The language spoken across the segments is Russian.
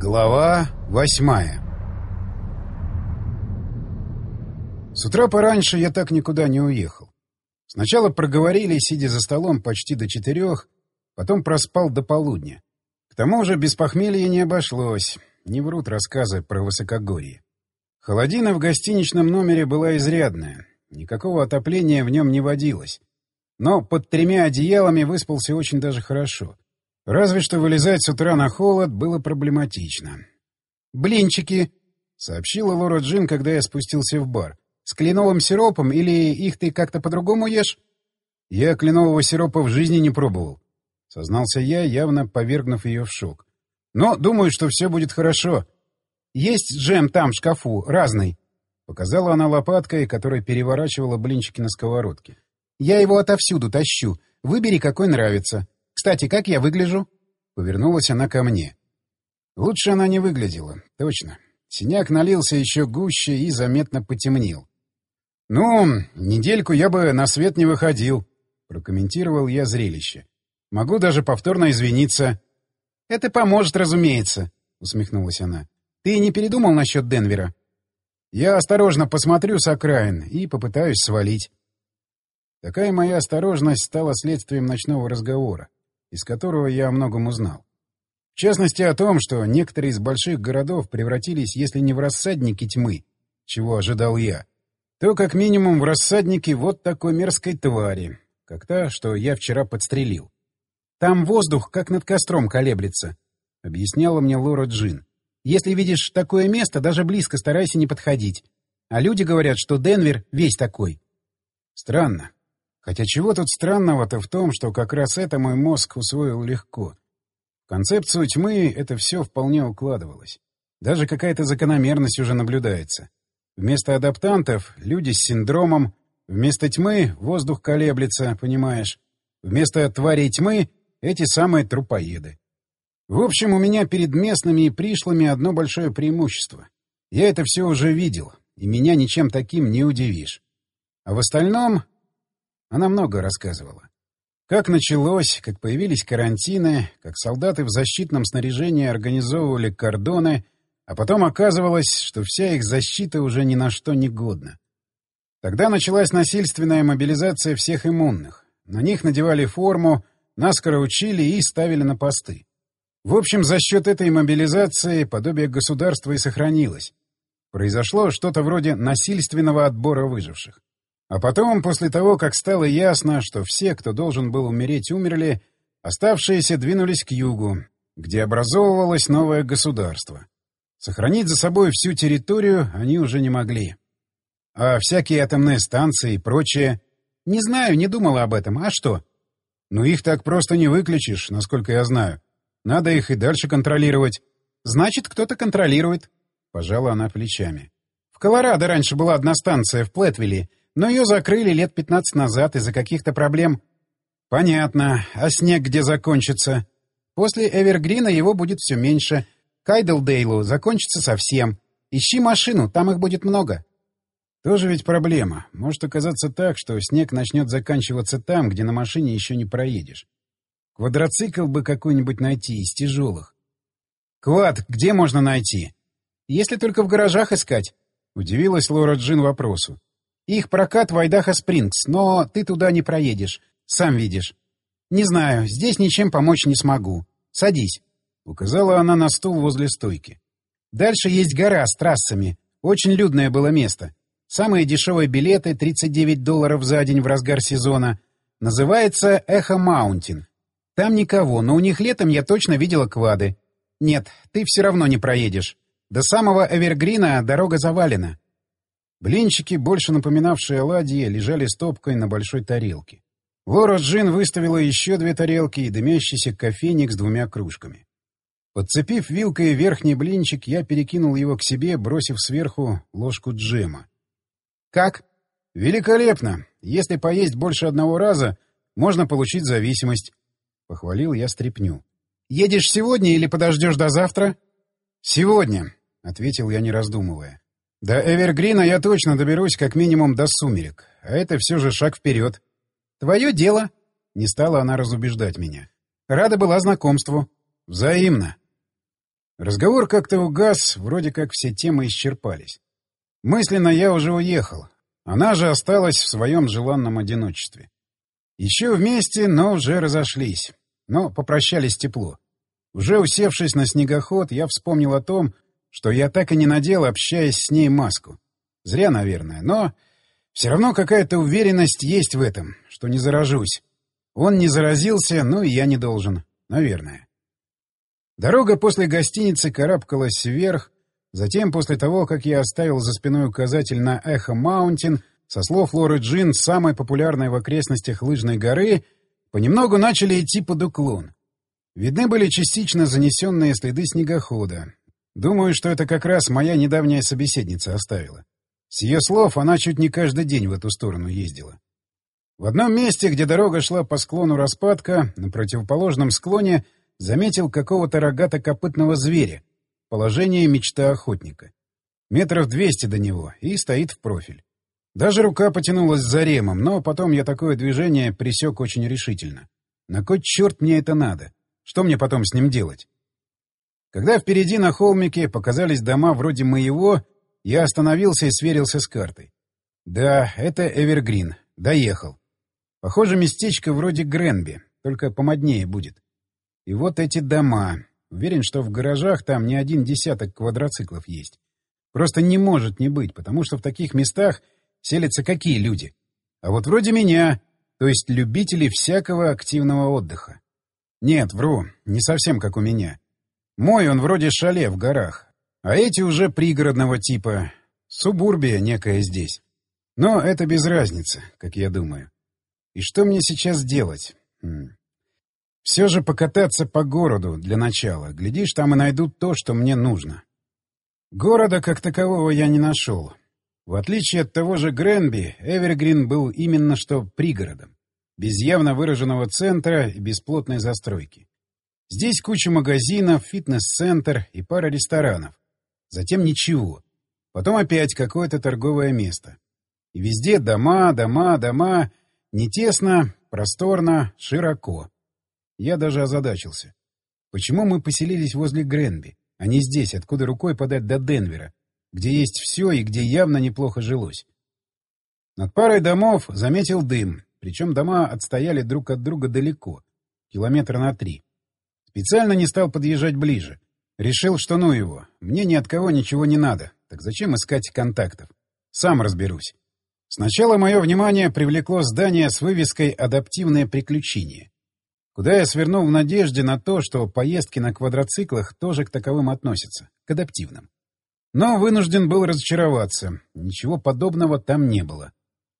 Глава 8. С утра пораньше я так никуда не уехал. Сначала проговорили, сидя за столом почти до 4, потом проспал до полудня. К тому же без похмелья не обошлось. Не врут рассказы про высокогорье. Холодина в гостиничном номере была изрядная. Никакого отопления в нем не водилось. Но под 3 одеялами выспался очень даже хорошо. Разве что вылезать с утра на холод было проблематично. «Блинчики», — сообщила Лора Джин, когда я спустился в бар. «С кленовым сиропом или их ты как-то по-другому ешь?» «Я кленового сиропа в жизни не пробовал», — сознался я, явно повергнув ее в шок. «Но думаю, что все будет хорошо». «Есть джем там в шкафу, разный», — показала она лопаткой, которая переворачивала блинчики на сковородке. «Я его отовсюду тащу. Выбери, какой нравится. Кстати, как я выгляжу?» Повернулась она ко мне. Лучше она не выглядела, точно. Синяк налился еще гуще и заметно потемнел. «Ну, недельку я бы на свет не выходил», — прокомментировал я зрелище. «Могу даже повторно извиниться». «Это поможет, разумеется», — усмехнулась она. «Ты не передумал насчет Денвера?» «Я осторожно посмотрю с окраин и попытаюсь свалить». Такая моя осторожность стала следствием ночного разговора, из которого я о многом узнал. В частности, о том, что некоторые из больших городов превратились, если не в рассадники тьмы, чего ожидал я, то как минимум в рассадники вот такой мерзкой твари, как та, что я вчера подстрелил. «Там воздух, как над костром, колеблется», — объясняла мне Лора Джин. «Если видишь такое место, даже близко старайся не подходить. А люди говорят, что Денвер весь такой». Странно. Хотя чего тут странного-то в том, что как раз это мой мозг усвоил легко. В концепцию тьмы это все вполне укладывалось. Даже какая-то закономерность уже наблюдается. Вместо адаптантов — люди с синдромом, вместо тьмы — воздух колеблется, понимаешь. Вместо тварей тьмы — эти самые трупоеды. В общем, у меня перед местными и пришлыми одно большое преимущество. Я это все уже видел, и меня ничем таким не удивишь. А в остальном... Она много рассказывала. Как началось, как появились карантины, как солдаты в защитном снаряжении организовывали кордоны, а потом оказывалось, что вся их защита уже ни на что не годна. Тогда началась насильственная мобилизация всех иммунных. На них надевали форму, наскоро учили и ставили на посты. В общем, за счет этой мобилизации подобие государства и сохранилось. Произошло что-то вроде насильственного отбора выживших. А потом, после того, как стало ясно, что все, кто должен был умереть, умерли, оставшиеся двинулись к югу, где образовывалось новое государство. Сохранить за собой всю территорию они уже не могли. А всякие атомные станции и прочее... Не знаю, не думала об этом. А что? Ну, их так просто не выключишь, насколько я знаю. Надо их и дальше контролировать. Значит, кто-то контролирует. Пожала она плечами. В Колорадо раньше была одна станция в Плэтвилле, но ее закрыли лет 15 назад из-за каких-то проблем. Понятно. А снег где закончится? После Эвергрина его будет все меньше. Кайдлдейлу закончится совсем. Ищи машину, там их будет много. Тоже ведь проблема. Может оказаться так, что снег начнет заканчиваться там, где на машине еще не проедешь. Квадроцикл бы какой-нибудь найти из тяжелых. Квад где можно найти? Если только в гаражах искать. Удивилась Лора Джин вопросу. Их прокат в Айдахо-Спрингс, но ты туда не проедешь. Сам видишь. Не знаю, здесь ничем помочь не смогу. Садись. Указала она на стул возле стойки. Дальше есть гора с трассами. Очень людное было место. Самые дешевые билеты — $39 за день в разгар сезона. Называется Эхо Маунтин. Там никого, но у них летом я точно видела квады. Нет, ты все равно не проедешь. До самого Эвергрина дорога завалена. Блинчики, больше напоминавшие оладьи, лежали стопкой на большой тарелке. Лора Джин выставила еще 2 тарелки и дымящийся кофейник с 2 кружками. Подцепив вилкой верхний блинчик, я перекинул его к себе, бросив сверху ложку джема. «Как?» «Великолепно! Если поесть больше 1 раза, можно получить зависимость», — похвалил я стряпню. «Едешь сегодня или подождешь до завтра?» «Сегодня», — ответил я, не раздумывая. До Эвергрина я точно доберусь как минимум до сумерек, а это все же шаг вперед. Твое дело. Не стала она разубеждать меня. Рада была знакомству. Взаимно. Разговор как-то угас, вроде как все темы исчерпались. Мысленно я уже уехал. Она же осталась в своем желанном одиночестве. Еще вместе, но уже разошлись. Но попрощались тепло. Уже усевшись на снегоход, я вспомнил о том, что я так и не надел, общаясь с ней, маску. Зря, наверное, но все равно какая-то уверенность есть в этом, что не заражусь. Он не заразился, ну и я не должен. Наверное. Дорога после гостиницы карабкалась вверх. Затем, после того, как я оставил за спиной указатель на Эхо Маунтин, со слов Лоры Джин, самой популярной в окрестностях лыжной горы, понемногу начали идти под уклон. Видны были частично занесенные следы снегохода. Думаю, что это как раз моя недавняя собеседница оставила. С ее слов, она чуть не каждый день в эту сторону ездила. В одном месте, где дорога шла по склону распадка, на противоположном склоне заметил какого-то рогато-копытного зверя. Положение мечта охотника. Метров 200 до него, и стоит в профиль. Даже рука потянулась за ремом, но потом я такое движение пресек очень решительно. На кой черт мне это надо? Что мне потом с ним делать? Когда впереди на холмике показались дома вроде моего, я остановился и сверился с картой. Да, это Эвергрин. Доехал. Похоже, местечко вроде Гренби, только помоднее будет. И вот эти дома. Уверен, что в гаражах там не один десяток квадроциклов есть. Просто не может не быть, потому что в таких местах селятся какие люди? А вот вроде меня, то есть любители всякого активного отдыха. Нет, вру, не совсем как у меня. Мой он вроде шале в горах, а эти уже пригородного типа. Субурбия некая здесь. Но это без разницы, как я думаю. И что мне сейчас делать? Все же покататься по городу для начала. Глядишь, там и найдут то, что мне нужно. Города как такового я не нашел. В отличие от того же Гренби, Эвергрин был именно что пригородом. Без явно выраженного центра и без плотной застройки. Здесь куча магазинов, фитнес-центр и пара ресторанов. Затем ничего. Потом опять какое-то торговое место. И везде дома, дома, дома. Не тесно, просторно, широко. Я даже озадачился. Почему мы поселились возле Гренби, а не здесь, откуда рукой подать до Денвера, где есть все и где явно неплохо жилось? Над парой домов заметил дым, причем дома отстояли друг от друга далеко, километра на 3. Специально не стал подъезжать ближе. Решил, что ну его, мне ни от кого ничего не надо, так зачем искать контактов? Сам разберусь. Сначала мое внимание привлекло здание с вывеской «Адаптивное приключение», куда я свернул в надежде на то, что поездки на квадроциклах тоже к таковым относятся, к адаптивным. Но вынужден был разочароваться. Ничего подобного там не было.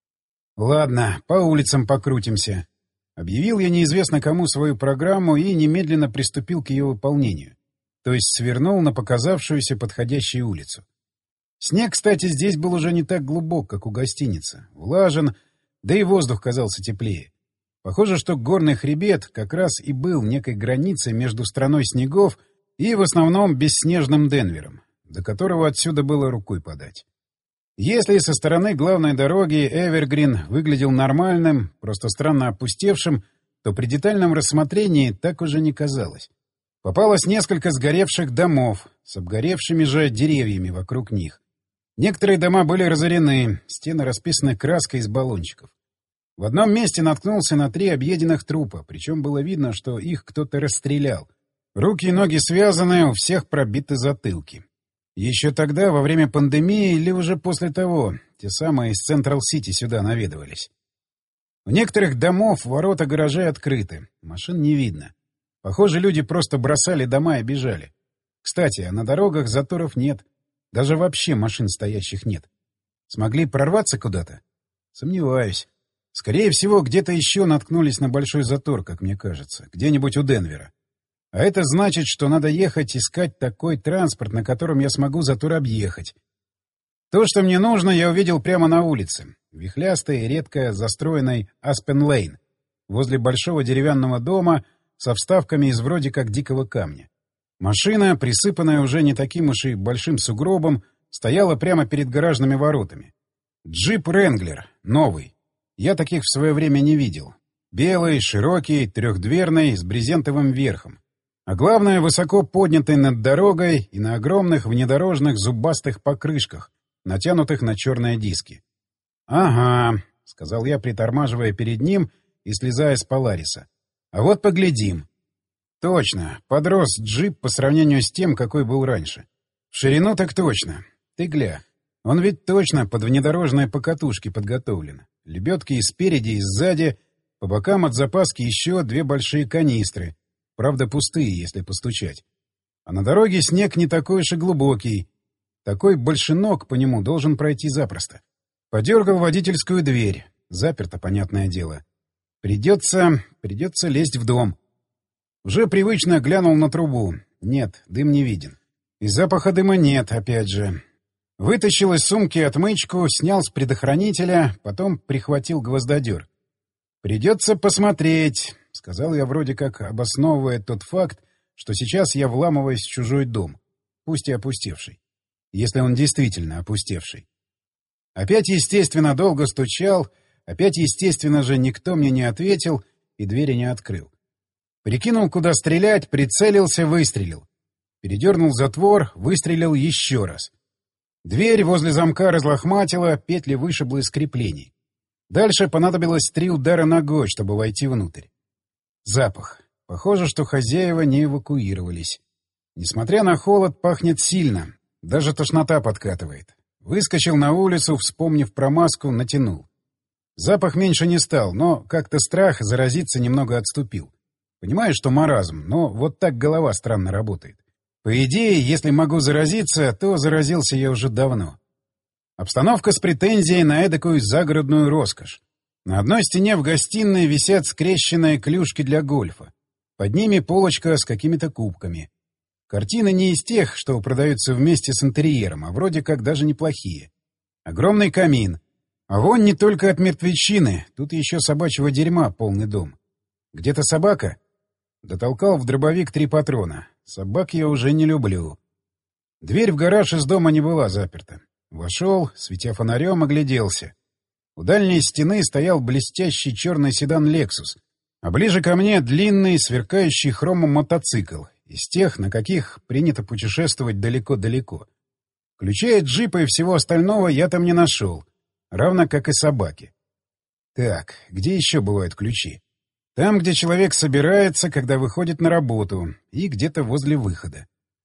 «Ладно, по улицам покрутимся». Объявил я неизвестно кому свою программу и немедленно приступил к ее выполнению. То есть свернул на показавшуюся подходящую улицу. Снег, кстати, здесь был уже не так глубок, как у гостиницы. Влажен, да и воздух казался теплее. Похоже, что горный хребет как раз и был некой границей между страной снегов и в основном бесснежным Денвером, до которого отсюда было рукой подать. Если со стороны главной дороги Эвергрин выглядел нормальным, просто странно опустевшим, то при детальном рассмотрении так уже не казалось. Попалось несколько сгоревших домов с обгоревшими же деревьями вокруг них. Некоторые дома были разорены, стены расписаны краской из баллончиков. В одном месте наткнулся на 3 объеденных трупа, причем было видно, что их кто-то расстрелял. Руки и ноги связаны, у всех пробиты затылки. Еще тогда, во время пандемии или уже после того, те самые из Централ-Сити сюда наведывались. У некоторых домов ворота гаражей открыты, машин не видно. Похоже, люди просто бросали дома и бежали. Кстати, а на дорогах заторов нет. Даже вообще машин стоящих нет. Смогли прорваться куда-то? Сомневаюсь. Скорее всего, где-то еще наткнулись на большой затор, как мне кажется, где-нибудь у Денвера. А это значит, что надо ехать искать такой транспорт, на котором я смогу затор объехать. То, что мне нужно, я увидел прямо на улице, вихлястой и редко застроенной Аспен-Лейн, возле большого деревянного дома со вставками из вроде как дикого камня. Машина, присыпанная уже не таким уж и большим сугробом, стояла прямо перед гаражными воротами. Джип «Ренглер», новый. Я таких в свое время не видел. Белый, широкий, трехдверный, с брезентовым верхом. А главное, высоко поднятый над дорогой и на огромных внедорожных зубастых покрышках, натянутых на черные диски. «Ага», — сказал я, притормаживая перед ним и слезая с Полариса. «А вот поглядим». Точно, подрос джип по сравнению с тем, какой был раньше. В ширину так точно. Ты гля. Он ведь точно под внедорожные покатушки подготовлен. Лебедки и спереди, и сзади. По бокам от запаски еще 2 большие канистры. Правда, пустые, если постучать. А на дороге снег не такой уж и глубокий. Такой большинок по нему должен пройти запросто. Подергал водительскую дверь. Заперто, понятное дело. Придется лезть в дом. Уже привычно глянул на трубу. Нет, дым не виден. И запаха дыма нет, опять же. Вытащил из сумки отмычку, снял с предохранителя, потом прихватил гвоздодер. «Придется посмотреть», — сказал я, вроде как обосновывая тот факт, что сейчас я вламываюсь в чужой дом, пусть и опустевший. Если он действительно опустевший. Опять, естественно, долго стучал, опять, естественно же, никто мне не ответил и двери не открыл. Прикинул, куда стрелять, прицелился, выстрелил. Передернул затвор, выстрелил еще раз. Дверь возле замка разлохматила, петли вышибло из креплений. Дальше понадобилось 3 удара ногой, чтобы войти внутрь. Запах. Похоже, что хозяева не эвакуировались. Несмотря на холод, пахнет сильно. Даже тошнота подкатывает. Выскочил на улицу, вспомнив про маску, натянул. Запах меньше не стал, но как-то страх заразиться немного отступил. Понимаю, что маразм, но вот так голова странно работает. По идее, если могу заразиться, то заразился я уже давно. Обстановка с претензией на эдакую загородную роскошь. На одной стене в гостиной висят скрещенные клюшки для гольфа. Под ними полочка с какими-то кубками. Картины не из тех, что продаются вместе с интерьером, а вроде как даже неплохие. Огромный камин. А вон не только от мертвечины, тут еще собачьего дерьма полный дом. Где-то собака? Дотолкал в дробовик 3 патрона. Собак я уже не люблю. Дверь в гараж из дома не была заперта. Вошел, светя фонарем, огляделся. У дальней стены стоял блестящий черный седан «Лексус», а ближе ко мне длинный, сверкающий хромом мотоцикл, из тех, на каких принято путешествовать далеко-далеко. Ключей от джипа и всего остального я там не нашел, равно как и собаки. Так, где еще бывают ключи? Там, где человек собирается, когда выходит на работу, и где-то возле выхода.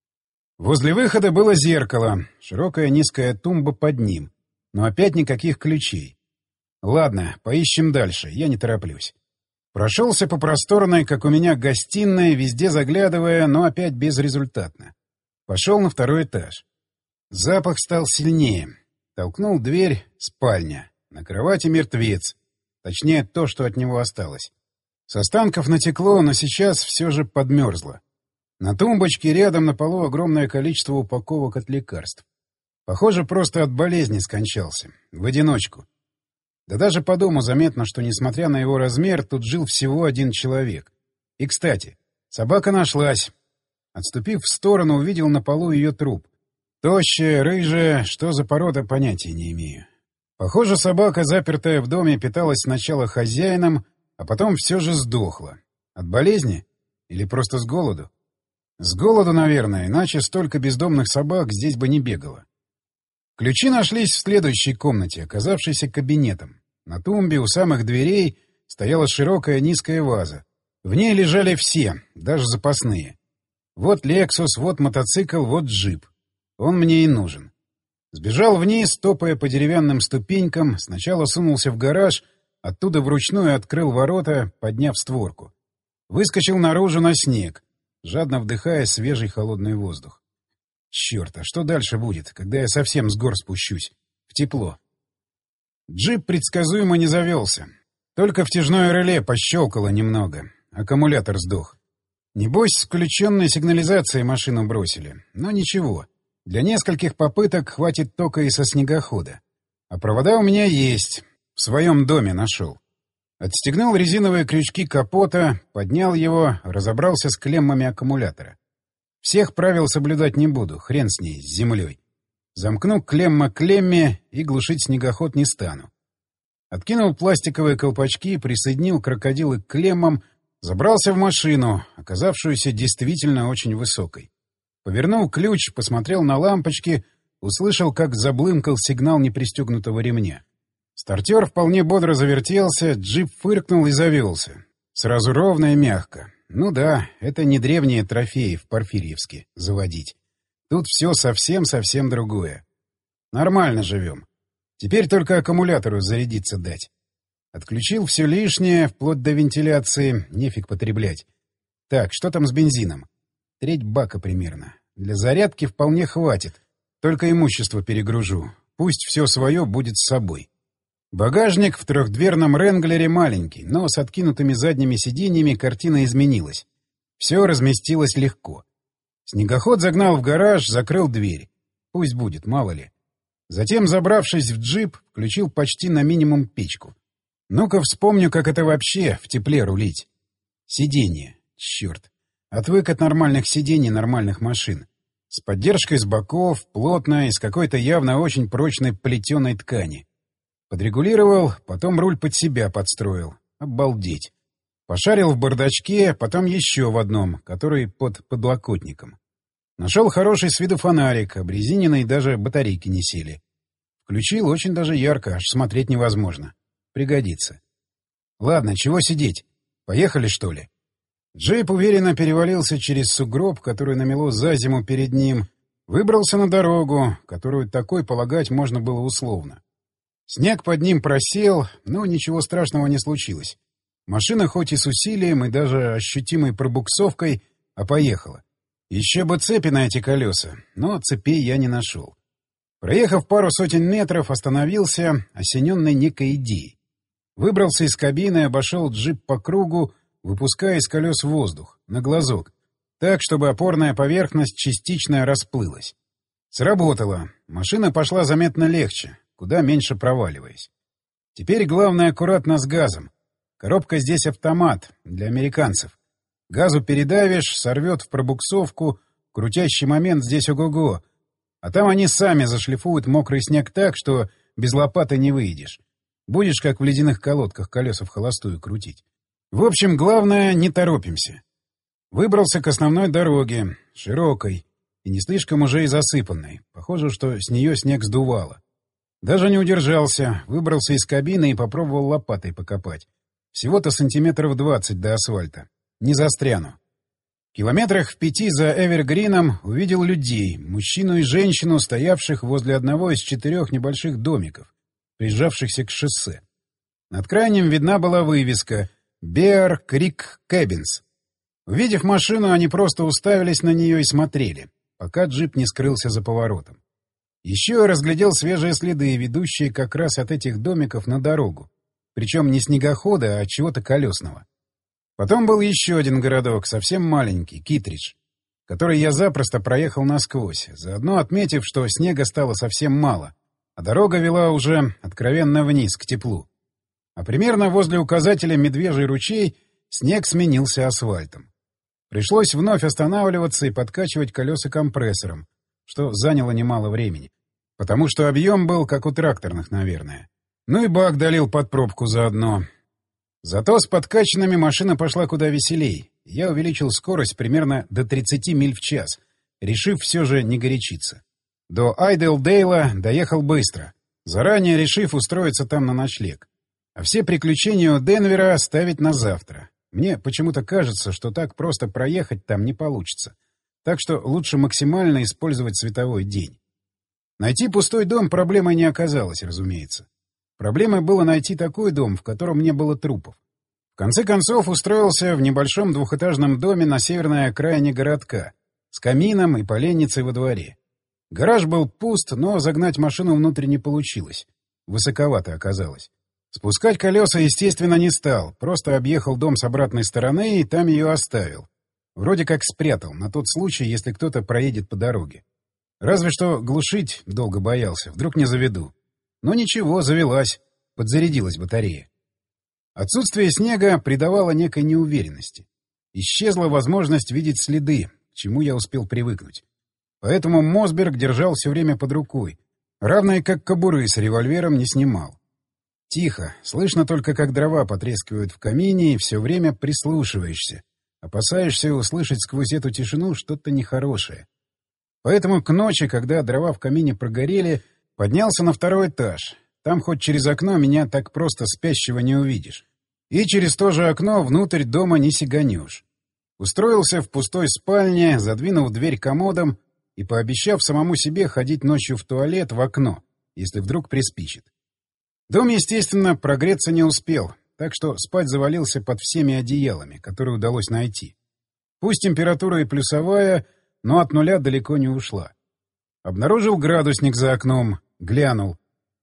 Возле выхода было зеркало, широкая низкая тумба под ним, но опять никаких ключей. Ладно, поищем дальше, я не тороплюсь. Прошелся по просторной, как у меня, гостиной, везде заглядывая, но опять безрезультатно. Пошел на 2-й этаж. Запах стал сильнее. Толкнул дверь, спальня. На кровати мертвец. Точнее, то, что от него осталось. С останков натекло, но сейчас все же подмерзло. На тумбочке рядом на полу огромное количество упаковок от лекарств. Похоже, просто от болезни скончался. В одиночку. Да даже по дому заметно, что, несмотря на его размер, тут жил всего 1 человек. И, кстати, собака нашлась. Отступив в сторону, увидел на полу ее труп. Тощая, рыжая, что за порода, понятия не имею. Похоже, собака, запертая в доме, питалась сначала хозяином, а потом все же сдохла. От болезни? Или просто с голоду? С голоду, наверное, иначе столько бездомных собак здесь бы не бегало. Ключи нашлись в следующей комнате, оказавшейся кабинетом. На тумбе у самых дверей стояла широкая низкая ваза. В ней лежали все, даже запасные. Вот «Лексус», вот мотоцикл, вот джип. Он мне и нужен. Сбежал вниз, топая по деревянным ступенькам, сначала сунулся в гараж, оттуда вручную открыл ворота, подняв створку. Выскочил наружу на снег, жадно вдыхая свежий холодный воздух. Черт, а что дальше будет, когда я совсем с гор спущусь? В тепло. Джип предсказуемо не завелся. Только втяжное реле пощелкало немного. Аккумулятор сдох. Небось, с включенной сигнализацией машину бросили. Но ничего. Для нескольких попыток хватит тока и со снегохода. А провода у меня есть. В своем доме нашел. Отстегнул резиновые крючки капота, поднял его, разобрался с клеммами аккумулятора. Всех правил соблюдать не буду, хрен с ней, с землей. Замкну клемма клемме и глушить снегоход не стану. Откинул пластиковые колпачки, присоединил крокодилы к клеммам, Забрался в машину, оказавшуюся действительно очень высокой. Повернул ключ, посмотрел на лампочки, услышал, как заблымкал сигнал непристегнутого ремня. Стартер вполне бодро завертелся, джип фыркнул и завелся. Сразу ровно и мягко. Ну да, это не древние трофеи в Порфирьевске заводить. Тут все совсем-совсем другое. Нормально живем. Теперь только аккумулятору зарядиться дать. Отключил все лишнее, вплоть до вентиляции, нефиг потреблять. Так, что там с бензином? Треть бака примерно. Для зарядки вполне хватит. Только имущество перегружу. Пусть все свое будет с собой. Багажник в трехдверном Ренглере маленький, но с откинутыми задними сиденьями картина изменилась. Все разместилось легко. Снегоход загнал в гараж, закрыл дверь. Пусть будет, мало ли. Затем, забравшись в джип, включил почти на минимум печку. Ну-ка вспомню, как это вообще в тепле рулить. Сиденье. Черт. Отвык от нормальных сидений нормальных машин. С поддержкой с боков, плотно, из какой-то явно очень прочной плетеной ткани. Подрегулировал, потом руль под себя подстроил. Обалдеть. Пошарил в бардачке, потом еще в одном, который под подлокотником. Нашел хороший с виду фонарик, обрезиненный, даже батарейки не сели. Включил очень даже ярко, аж смотреть невозможно. Пригодится. Ладно, чего сидеть? Поехали, что ли? Джип уверенно перевалился через сугроб, который намело за зиму перед ним, выбрался на дорогу, которую такой полагать можно было условно. Снег под ним просел, но ничего страшного не случилось. Машина хоть и с усилием и даже ощутимой пробуксовкой, а поехала. Еще бы цепи на эти колеса, но цепей я не нашел. Проехав пару сотен метров, остановился, осененный некой идеей. Выбрался из кабины, обошел джип по кругу, выпуская из колес воздух, на глазок, так, чтобы опорная поверхность частично расплылась. Сработало. Машина пошла заметно легче, куда меньше проваливаясь. Теперь главное аккуратно с газом. Коробка здесь автомат, для американцев. Газу передавишь, сорвет в пробуксовку, крутящий момент здесь ого-го. А там они сами зашлифуют мокрый снег так, что без лопаты не выйдешь. Будешь, как в ледяных колодках, колеса в холостую крутить. В общем, главное, не торопимся. Выбрался к основной дороге, широкой, и не слишком уже и засыпанной. Похоже, что с нее снег сдувало. Даже не удержался, выбрался из кабины и попробовал лопатой покопать. Всего-то сантиметров 20 до асфальта. Не застряну. Километрах в 5 за Эвергрином увидел людей, мужчину и женщину, стоявших возле одного из 4 небольших домиков, прижавшихся к шоссе. Над крайним видна была вывеска «Bear Creek Cabins». Увидев машину, они просто уставились на нее и смотрели, пока джип не скрылся за поворотом. Еще я разглядел свежие следы, ведущие как раз от этих домиков на дорогу. Причем не снегохода, а чего-то колесного. Потом был еще один городок, совсем маленький, Китридж, который я запросто проехал насквозь, заодно отметив, что снега стало совсем мало, а дорога вела уже откровенно вниз, к теплу. А примерно возле указателя «Медвежий ручей» снег сменился асфальтом. Пришлось вновь останавливаться и подкачивать колеса компрессором, что заняло немало времени, потому что объем был, как у тракторных, наверное. Ну и бак долил под пробку заодно. Зато с подкачанными машина пошла куда веселей. Я увеличил скорость примерно до 30 миль в час, решив все же не горячиться. До Айделдейла доехал быстро, заранее решив устроиться там на ночлег. А все приключения у Денвера оставить на завтра. Мне почему-то кажется, что так просто проехать там не получится. Так что лучше максимально использовать световой день. Найти пустой дом проблемой не оказалось, разумеется. Проблемой было найти такой дом, в котором не было трупов. В конце концов устроился в небольшом двухэтажном доме на северной окраине городка, с камином и поленницей во дворе. Гараж был пуст, но загнать машину внутрь не получилось. Высоковато оказалось. Спускать колеса, естественно, не стал, просто объехал дом с обратной стороны и там ее оставил. Вроде как спрятал, на тот случай, если кто-то проедет по дороге. Разве что глушить долго боялся, вдруг не заведу. Но ничего, завелась, подзарядилась батарея. Отсутствие снега придавало некой неуверенности. Исчезла возможность видеть следы, к чему я успел привыкнуть. Поэтому Мосберг держал все время под рукой, равно и как кобуры с револьвером не снимал. Тихо, слышно только, как дрова потрескивают в камине, и все время прислушиваешься. Опасаешься услышать сквозь эту тишину что-то нехорошее. Поэтому к ночи, когда дрова в камине прогорели, поднялся на второй этаж. Там хоть через окно меня так просто спящего не увидишь. И через то же окно внутрь дома не сиганешь. Устроился в пустой спальне, задвинув дверь комодом и пообещав самому себе ходить ночью в туалет в окно, если вдруг приспичит. Дом, естественно, прогреться не успел, так что спать завалился под всеми одеялами, которые удалось найти. Пусть температура и плюсовая, но от нуля далеко не ушла. Обнаружил градусник за окном, глянул.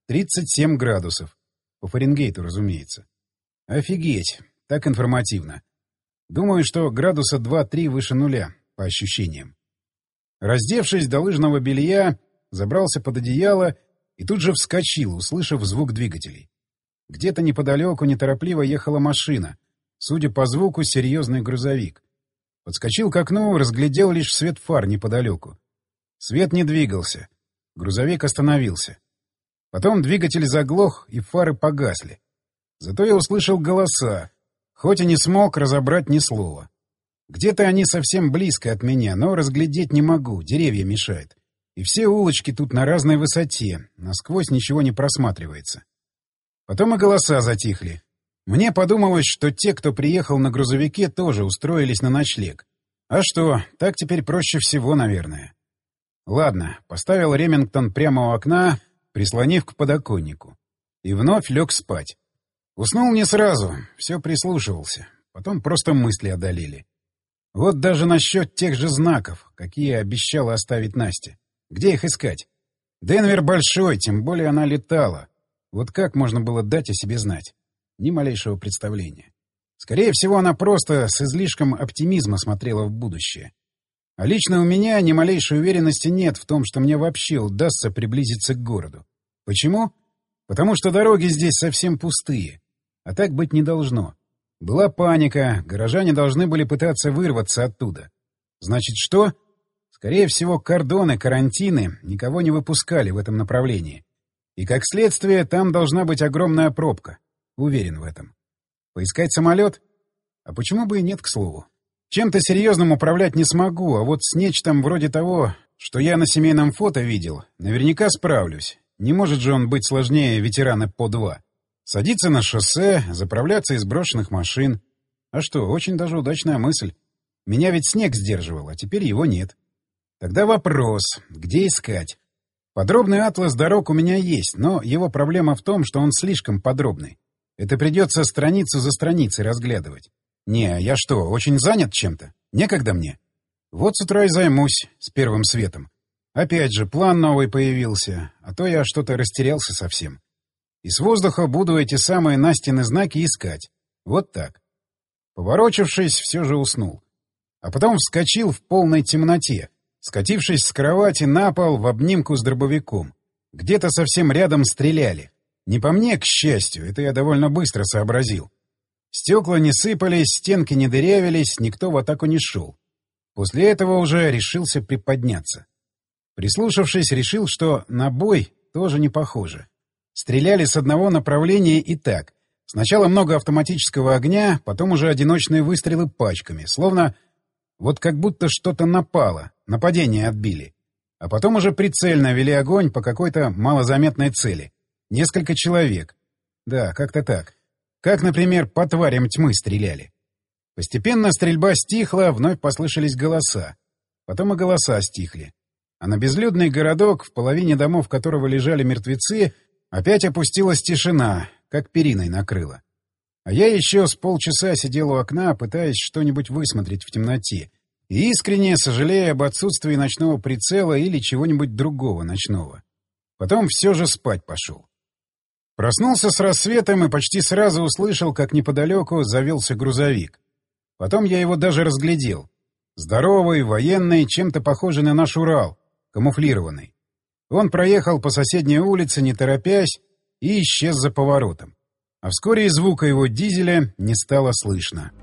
37 градусов. По Фаренгейту, разумеется. Офигеть, так информативно. Думаю, что градуса 2-3 выше нуля, по ощущениям. Раздевшись до лыжного белья, забрался под одеяло и тут же вскочил, услышав звук двигателей. Где-то неподалеку неторопливо ехала машина. Судя по звуку, серьезный грузовик. Подскочил к окну, разглядел лишь свет фар неподалеку. Свет не двигался. Грузовик остановился. Потом двигатель заглох, и фары погасли. Зато я услышал голоса, хоть и не смог разобрать ни слова. Где-то они совсем близко от меня, но разглядеть не могу, деревья мешают. И все улочки тут на разной высоте, насквозь ничего не просматривается. Потом и голоса затихли. Мне подумалось, что те, кто приехал на грузовике, тоже устроились на ночлег. А что, так теперь проще всего, наверное. Ладно, поставил Ремингтон прямо у окна, прислонив к подоконнику. И вновь лег спать. Уснул не сразу, все прислушивался. Потом просто мысли одолели. Вот даже насчет тех же знаков, какие обещала оставить Настя. Где их искать? Денвер большой, тем более она летала. Вот как можно было дать о себе знать? Ни малейшего представления. Скорее всего, она просто с излишком оптимизма смотрела в будущее. А лично у меня ни малейшей уверенности нет в том, что мне вообще удастся приблизиться к городу. Почему? Потому что дороги здесь совсем пустые. А так быть не должно. Была паника, горожане должны были пытаться вырваться оттуда. Значит, что? Скорее всего, кордоны, карантины никого не выпускали в этом направлении. И, как следствие, там должна быть огромная пробка. Уверен в этом. Поискать самолет? А почему бы и нет, к слову? Чем-то серьезным управлять не смогу, а вот с нечтом вроде того, что я на семейном фото видел, наверняка справлюсь. Не может же он быть сложнее ветерана ПО-2. Садиться на шоссе, заправляться из брошенных машин. А что, очень даже удачная мысль. Меня ведь снег сдерживал, а теперь его нет. Тогда вопрос, где искать? Подробный атлас дорог у меня есть, но его проблема в том, что он слишком подробный. Это придется страницу за страницей разглядывать. Не, я что, очень занят чем-то? Некогда мне. Вот с утра и займусь, с первым светом. Опять же, план новый появился, а то я что-то растерялся совсем. И с воздуха буду эти самые Настины знаки искать. Вот так. Поворочившись, все же уснул. А потом вскочил в полной темноте, скатившись с кровати на пол в обнимку с дробовиком. Где-то совсем рядом стреляли. Не по мне, к счастью, это я довольно быстро сообразил. Стекла не сыпались, стенки не дырявились, никто в атаку не шел. После этого уже решился приподняться. Прислушавшись, решил, что на бой тоже не похоже. Стреляли с одного направления и так. Сначала много автоматического огня, потом уже одиночные выстрелы пачками, словно вот как будто что-то напало, нападение отбили. А потом уже прицельно вели огонь по какой-то малозаметной цели. Несколько человек. Да, как-то так. Как, например, по тварям тьмы стреляли. Постепенно стрельба стихла, вновь послышались голоса. Потом и голоса стихли. А на безлюдный городок, в половине домов которого лежали мертвецы, опять опустилась тишина, как периной накрыла. А я еще с полчаса сидел у окна, пытаясь что-нибудь высмотреть в темноте, и искренне сожалея об отсутствии ночного прицела или чего-нибудь другого ночного. Потом все же спать пошел. Проснулся с рассветом и почти сразу услышал, как неподалеку завелся грузовик. Потом я его даже разглядел. Здоровый, военный, чем-то похожий на наш Урал, камуфлированный. Он проехал по соседней улице, не торопясь, и исчез за поворотом. А вскоре и звука его дизеля не стало слышно.